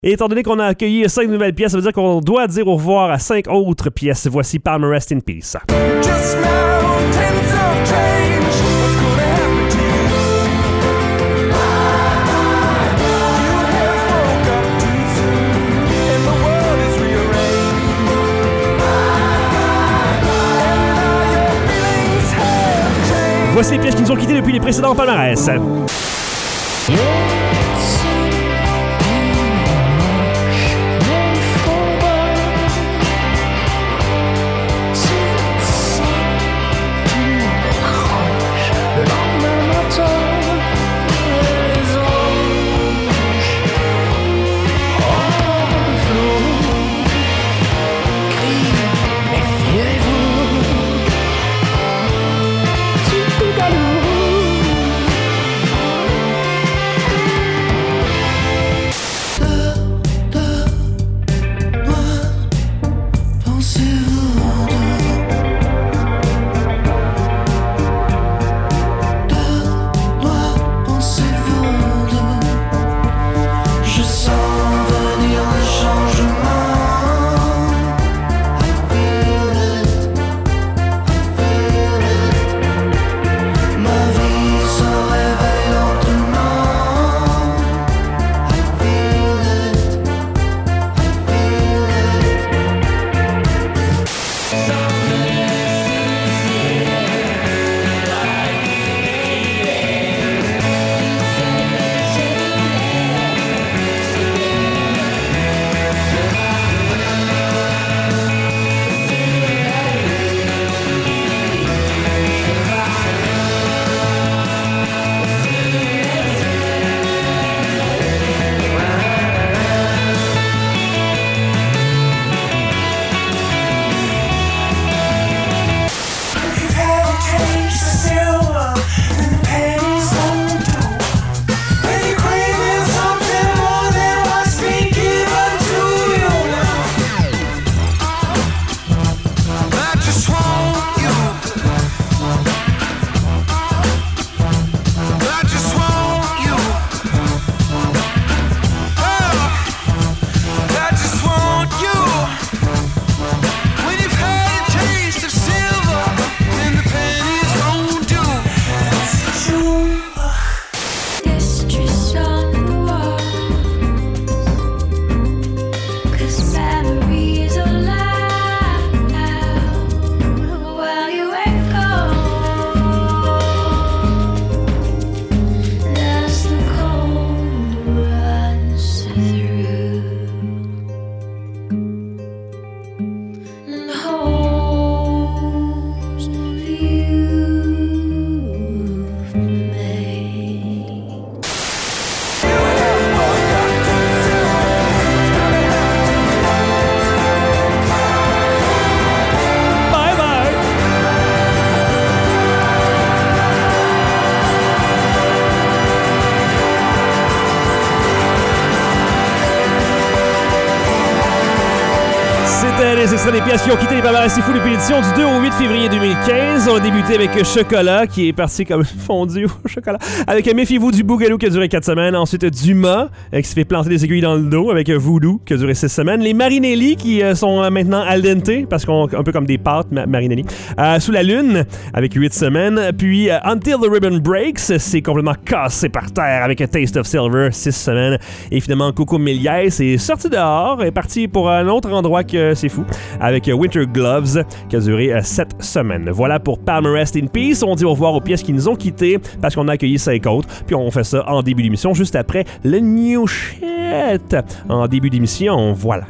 Et étant donné qu'on a accueilli 5 nouvelles pièces, ça veut dire qu'on doit dire au revoir à 5 autres pièces. Voici Palmer Rest in Peace. Just mountains of change. What's gonna happen to you? You have woke up too soon, and the world is rearranged. And now your feelings have changed. Voici les pièces qui nous ont quittés depuis les précédents palmarès. Les extraits des pièces qui ont quitté les palmarès C'est Fou depuis l'édition du 2 au 8 février 2015. On a débuté avec Chocolat, qui est parti comme fondu au chocolat. Avec Méfiez-vous du Bougalou, qui a duré 4 semaines. Ensuite, Dumas, qui s'est fait planter des aiguilles dans le dos, avec Voodoo, qui a duré 6 semaines. Les Marinelli, qui sont maintenant al dente, parce qu'on un peu comme des pâtes, Marinelli. Sous la Lune, avec 8 semaines. Puis, Until the Ribbon Breaks, c'est complètement cassé par terre, avec Taste of Silver, 6 semaines. Et finalement, Coco Méliès est sorti dehors, est parti pour un autre endroit que C'est Fou, avec Winter Gloves, qui a duré 7 semaines. Voilà pour Palmer Rest in Peace. On dit au revoir aux pièces qui nous ont quittés parce qu'on a accueilli 5 autres. Puis on fait ça en début d'émission, juste après le New Shit. En début d'émission, voilà.